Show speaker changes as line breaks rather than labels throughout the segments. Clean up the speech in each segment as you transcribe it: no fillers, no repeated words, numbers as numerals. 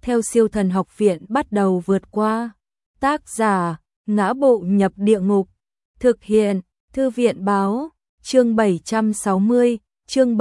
theo Siêu Thần Học Viện bắt đầu vượt qua. Tác giả: Ngã Bộ Nhập Địa Ngục. Thực hiện: Thư viện Báo. Chương 760, chương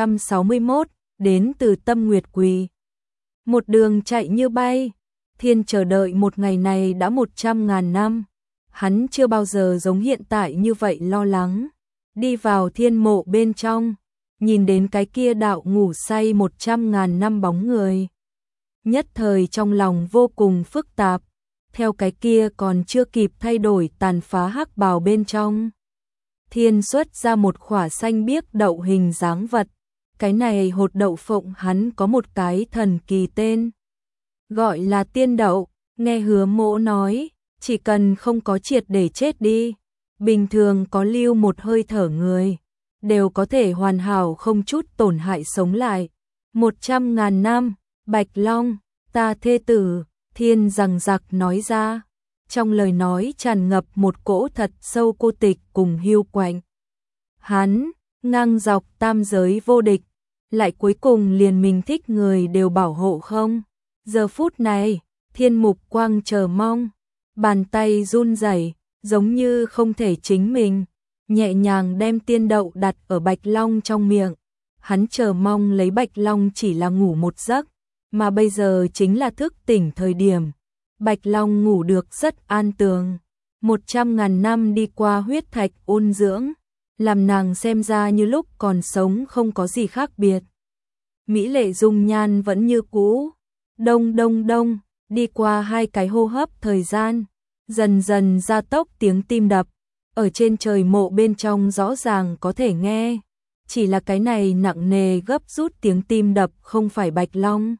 761, đến từ Tâm Nguyệt Quỳ. Một đường chạy như bay, Thiên chờ đợi một ngày này đã 100.000 năm. Hắn chưa bao giờ giống hiện tại như vậy lo lắng. Đi vào thiên mộ bên trong, nhìn đến cái kia đạo ngủ say 100.000 năm bóng người. Nhất thời trong lòng vô cùng phức tạp, theo cái kia còn chưa kịp thay đổi tàn phá hắc bào bên trong. Thiên xuất ra một khỏa xanh biếc đậu hình dáng vật. Cái này hột đậu phụng hắn có một cái thần kỳ tên, gọi là tiên đậu. Nghe Hứa Mỗ nói, chỉ cần không có triệt để chết đi, bình thường có lưu một hơi thở người, đều có thể hoàn hảo không chút tổn hại sống lại. 100.000 năm, Bạch Long, ta thê tử, Thiên rằng giặc nói ra. Trong lời nói tràn ngập một cỗ thật sâu cô tịch cùng hiu quạnh. Hắn, ngang dọc tam giới vô địch, lại cuối cùng liền mình thích người đều bảo hộ không? Giờ phút này, Thiên mục quang chờ mong, bàn tay run rẩy, giống như không thể chính mình, nhẹ nhàng đem tiên đậu đặt ở Bạch Long trong miệng. Hắn chờ mong lấy Bạch Long chỉ là ngủ một giấc, mà bây giờ chính là thức tỉnh thời điểm. Bạch Long ngủ được rất an tường. 100.000 năm đi qua huyết thạch ôn dưỡng, làm nàng xem ra như lúc còn sống không có gì khác biệt. Mỹ lệ dung nhan vẫn như cũ. Đông đông đông, đi qua 2 cái hô hấp thời gian, dần dần gia tốc tiếng tim đập. Ở trên trời mộ bên trong rõ ràng có thể nghe, chỉ là cái này nặng nề gấp rút tiếng tim đập không phải Bạch Long,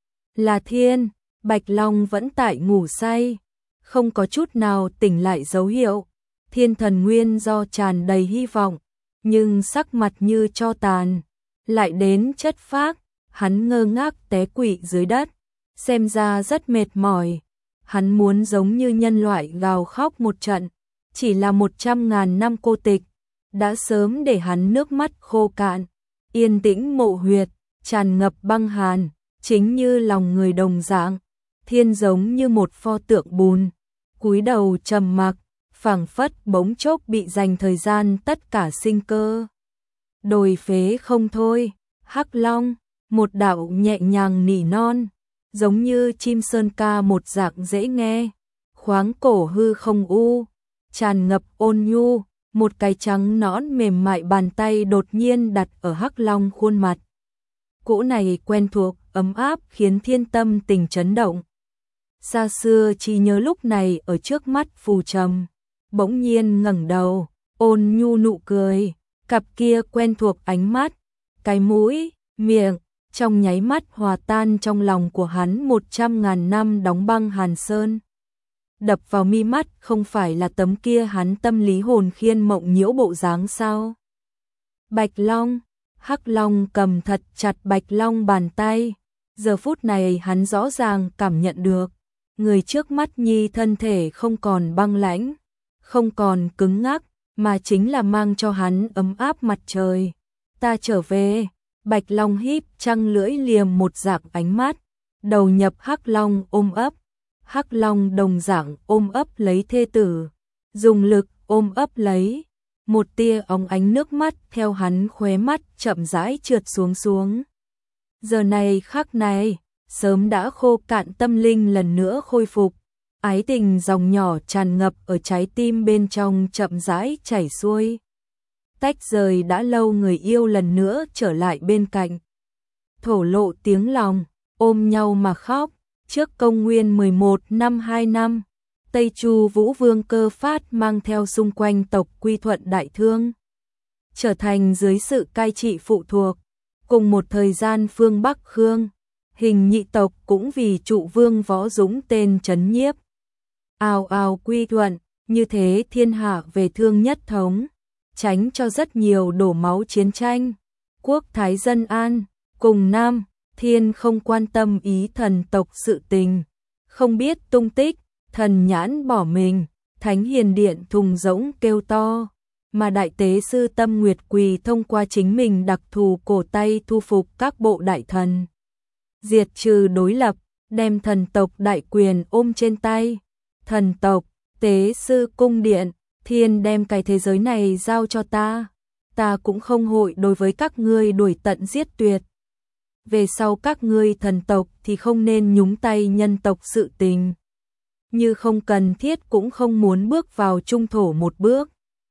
là Thiên. Bạch Long vẫn tại ngủ say, không có chút nào tỉnh lại dấu hiệu. Thiên thần nguyên do tràn đầy hy vọng, nhưng sắc mặt như tro tàn, lại đến chất phác. Hắn ngơ ngác té quỵ dưới đất, xem ra rất mệt mỏi. Hắn muốn giống như nhân loại gào khóc một trận, chỉ là 100.000 năm cô tịch đã sớm để hắn nước mắt khô cạn. Yên tĩnh mộ huyệt tràn ngập băng hàn, chính như lòng người đồng dạng. Thiên giống như một pho tượng bùn, cúi đầu trầm mặc, phảng phất bỗng chốc bị dành thời gian tất cả sinh cơ đồi phế không thôi. Hắc Long, một đạo nhẹ nhàng nỉ non, giống như chim sơn ca một dạng dễ nghe, khoáng cổ hư không u, tràn ngập ôn nhu. Một cái trắng nõn mềm mại bàn tay đột nhiên đặt ở Hắc Long khuôn mặt. Cỗ này quen thuộc, ấm áp khiến Thiên tâm tình chấn động. Xa xưa chỉ nhớ lúc này ở trước mắt phù trầm, bỗng nhiên ngẩng đầu, ôn nhu nụ cười, cặp kia quen thuộc ánh mắt, cái mũi, miệng, trong nháy mắt hòa tan trong lòng của hắn 100.000 năm đóng băng hàn sơn. Đập vào mi mắt không phải là tấm kia hắn tâm lý hồn khiên mộng nhiễu bộ dáng sao? Bạch Long, Hắc Long cầm thật chặt Bạch Long bàn tay. Giờ phút này hắn rõ ràng cảm nhận được, người trước mắt nhi thân thể không còn băng lãnh, không còn cứng ngắc, mà chính là mang cho hắn ấm áp mặt trời. Ta trở về. Bạch Long híp trăng lưỡi liềm một dạng ánh mắt, đầu nhập Hắc Long ôm ấp. Hắc Long đồng dạng ôm ấp lấy thê tử, dùng lực ôm ấp lấy. Một tia óng ánh nước mắt theo hắn khóe mắt chậm rãi trượt xuống. Giờ này khắc này, sớm đã khô cạn tâm linh lần nữa khôi phục, ái tình dòng nhỏ tràn ngập ở trái tim bên trong chậm rãi chảy xuôi. Tách rời đã lâu người yêu lần nữa trở lại bên cạnh, thổ lộ tiếng lòng, ôm nhau mà khóc. Trước công nguyên 11 năm 2 năm, Tây Chu Vũ Vương Cơ Phát mang theo xung quanh tộc quy thuận Đại Thương, trở thành dưới sự cai trị phụ thuộc. Cùng một thời gian phương Bắc Khương, Hình Nhị tộc cũng vì trụ vương Võ Dũng tên trấn nhiếp, ào ào quy thuận, như thế thiên hạ về thương nhất thống, tránh cho rất nhiều đổ máu chiến tranh. Quốc thái dân an, cùng Nam, Thiên không quan tâm ý thần tộc sự tình, không biết tung tích, thần nhãn bỏ mình, Thánh Hiền Điện thùng rỗng kêu to, mà Đại Tế Sư Tâm Nguyệt Quỳ thông qua chính mình đặc thù cổ tay thu phục các bộ đại thần, diệt trừ đối lập, đem thần tộc đại quyền ôm trên tay. Thần tộc, tế sư cung điện, thiên đem cái thế giới này giao cho ta cũng không hội đối với các ngươi đuổi tận giết tuyệt. Về sau các ngươi thần tộc thì không nên nhúng tay nhân tộc sự tình. Như không cần thiết cũng không muốn bước vào trung thổ một bước.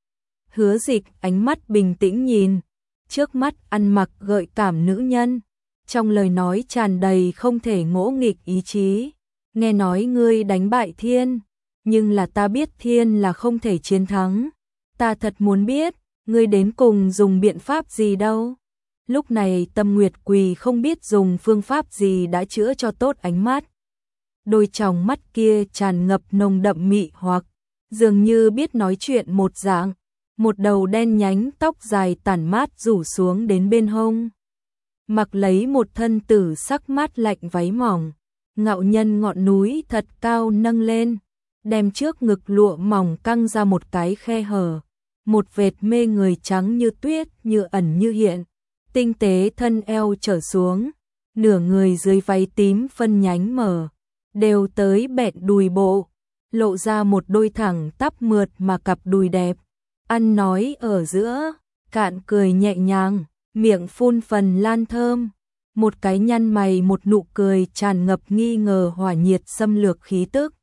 Hứa Dịch ánh mắt bình tĩnh nhìn, trước mắt ăn mặc gợi cảm nữ nhân, trong lời nói tràn đầy không thể ngỗ nghịch ý chí. Nghe nói ngươi đánh bại thiên, nhưng là ta biết thiên là không thể chiến thắng. Ta thật muốn biết, ngươi đến cùng dùng biện pháp gì đâu. Lúc này Tâm Nguyệt Quỳ không biết dùng phương pháp gì đã chữa cho tốt ánh mắt. Đôi tròng mắt kia tràn ngập nồng đậm mị hoặc, dường như biết nói chuyện một dạng. Một đầu đen nhánh tóc dài tản mát rủ xuống đến bên hông. Mặc lấy một thân tử sắc mát lạnh váy mỏng, ngạo nhân ngọn núi thật cao nâng lên, đem trước ngực lụa mỏng căng ra một cái khe hở. Một vệt mê người trắng như tuyết, như ẩn như hiện, tinh tế thân eo trở xuống, nửa người dưới váy tím phân nhánh mở, đều tới bẹn đùi bộ, lộ ra một đôi thẳng tắp mượt mà cặp đùi đẹp. Ăn nói ở giữa, cạn cười nhẹ nhàng, miệng phun phần lan thơm, một cái nhăn mày một nụ cười tràn ngập nghi ngờ hỏa nhiệt xâm lược khí tức.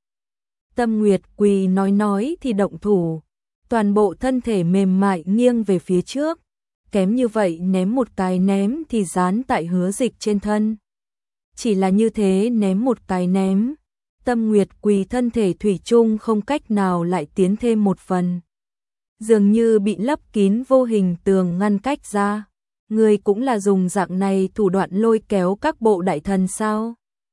Tâm Nguyệt Quỳ nói thì động thủ, toàn bộ thân thể mềm mại nghiêng về phía trước, kém như vậy ném một cái ném thì dán tại Hứa Dịch trên thân. Chỉ là như thế ném một cái ném, Tâm Nguyệt Quỳ thân thể thủy chung không cách nào lại tiến thêm một phần. Dường như bị lấp kín vô hình tường ngăn cách ra. Ngươi cũng là dùng dạng này thủ đoạn lôi kéo các bộ đại thần sao?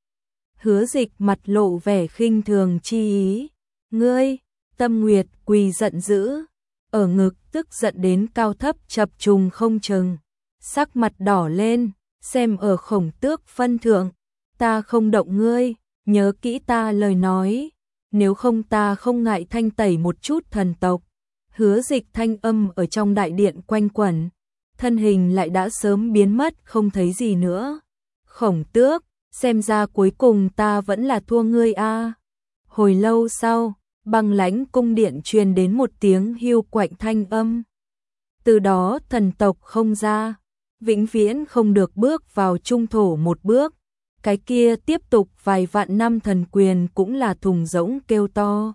Hứa Dịch mặt lộ vẻ khinh thường chi ý. Ngươi, Tâm Nguyệt Quỳ giận dữ, ở ngực tức giận đến cao thấp chập trùng không chừng, sắc mặt đỏ lên, xem ở Khổng Tước phân thượng, ta không động ngươi, nhớ kỹ ta lời nói, nếu không ta không ngại thanh tẩy một chút thần tộc. Hứa Dịch thanh âm ở trong đại điện quanh quẩn, thân hình lại đã sớm biến mất không thấy gì nữa. Khổng Tước, xem ra cuối cùng ta vẫn là thua ngươi a. Hồi lâu sau, băng lãnh cung điện truyền đến một tiếng hiu quạnh thanh âm. Từ đó thần tộc không ra, vĩnh viễn không được bước vào trung thổ một bước. Cái kia tiếp tục vài vạn năm thần quyền cũng là thùng rỗng kêu to.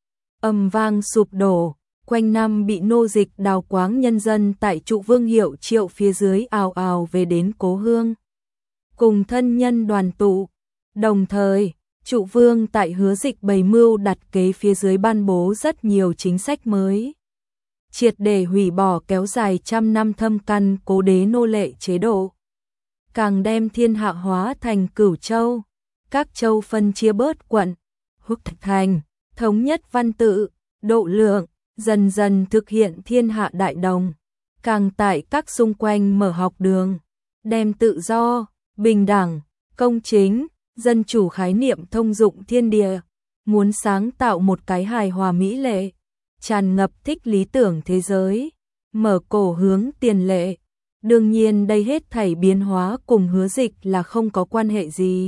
Âm vang sụp đổ. Quanh năm bị nô dịch đào quáng nhân dân tại trụ vương hiệu triệu phía dưới ào ào về đến cố hương. Cùng thân nhân đoàn tụ. Đồng thời, trụ vương tại Hứa Dịch bày mưu đặt kế phía dưới ban bố rất nhiều chính sách mới. Triệt để hủy bỏ kéo dài trăm năm thâm căn cố đế nô lệ chế độ. Càng đem thiên hạ hóa thành cửu châu. Các châu phân chia bớt quận, húc thành, thống nhất văn tự, độ lượng. Dần dần thực hiện thiên hạ đại đồng, càng tại các xung quanh mở học đường, đem tự do, bình đẳng, công chính, dân chủ khái niệm thông dụng thiên địa, muốn sáng tạo một cái hài hòa mỹ lệ, tràn ngập thích lý tưởng thế giới, mở cổ hướng tiền lệ. Đương nhiên đây hết thảy biến hóa cùng Hứa Dịch là không có quan hệ gì.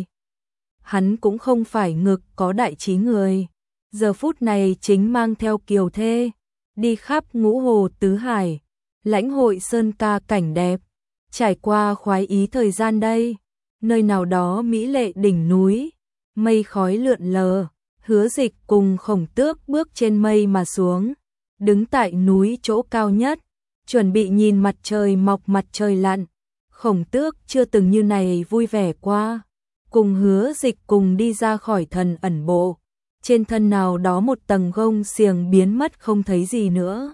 Hắn cũng không phải ngực có đại trí người, giờ phút này chính mang theo kiều thê, đi khắp ngũ hồ tứ hải, lãnh hội sơn ca cảnh đẹp, trải qua khoái ý thời gian đây, nơi nào đó mỹ lệ đỉnh núi, mây khói lượn lờ, Hứa Dịch cùng Khổng Tước bước trên mây mà xuống, đứng tại núi chỗ cao nhất, chuẩn bị nhìn mặt trời mọc mặt trời lặn. Khổng Tước chưa từng như này vui vẻ qua, cùng Hứa Dịch cùng đi ra khỏi thần ẩn bộ. Trên thân nào đó một tầng gông xiềng biến mất không thấy gì nữa.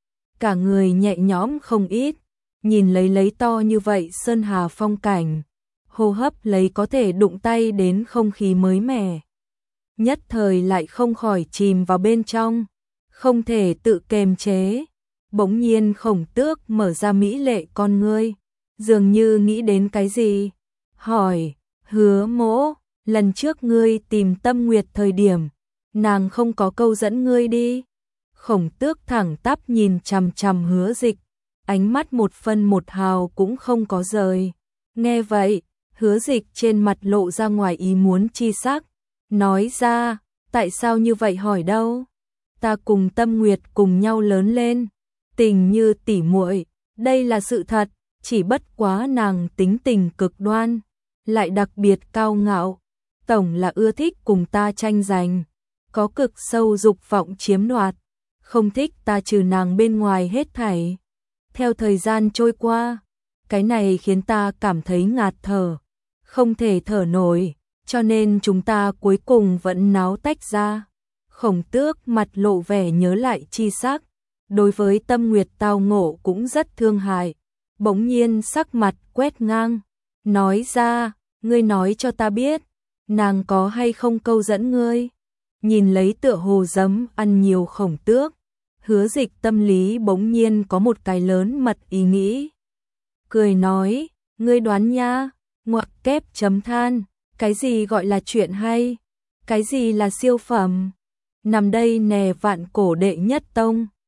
Cả người nhẹ nhõm không ít, nhìn lấy to như vậy sơn hà phong cảnh, hô hấp lấy có thể đụng tay đến không khí mới mẻ. Nhất thời lại không khỏi chìm vào bên trong, không thể tự kềm chế. Bỗng nhiên Khổng Tước mở ra mỹ lệ con ngươi, dường như nghĩ đến cái gì, hỏi, Hứa Mỗ, lần trước ngươi tìm Tâm Nguyệt thời điểm, nàng không có câu dẫn ngươi đi. Khổng Tước thẳng tắp nhìn chằm chằm Hứa Dịch, ánh mắt một phân một hào cũng không có rời. Nghe vậy, Hứa Dịch trên mặt lộ ra ngoài ý muốn chi sắc, nói ra, tại sao như vậy hỏi đâu? Ta cùng Tâm Nguyệt cùng nhau lớn lên, tình như tỉ muội, đây là sự thật, chỉ bất quá nàng tính tình cực đoan, lại đặc biệt cao ngạo, tổng là ưa thích cùng ta tranh giành, có cực sâu dục vọng chiếm đoạt, không thích ta trừ nàng bên ngoài hết thảy. Theo thời gian trôi qua, cái này khiến ta cảm thấy ngạt thở, không thể thở nổi, cho nên chúng ta cuối cùng vẫn náo tách ra. Khổng Tước mặt lộ vẻ nhớ lại chi sắc, đối với Tâm Nguyệt tao ngộ cũng rất thương hại, bỗng nhiên sắc mặt quét ngang, nói ra, ngươi nói cho ta biết, nàng có hay không câu dẫn ngươi? Nhìn lấy tựa hồ giấm ăn nhiều Khổng Tước, Hứa Dịch tâm lý bỗng nhiên có một cái lớn mật ý nghĩ. Cười nói, ngươi đoán nha, ngoặc kép chấm than, cái gì gọi là chuyện hay? Cái gì là siêu phẩm? Nằm đây nè vạn cổ đệ nhất tông.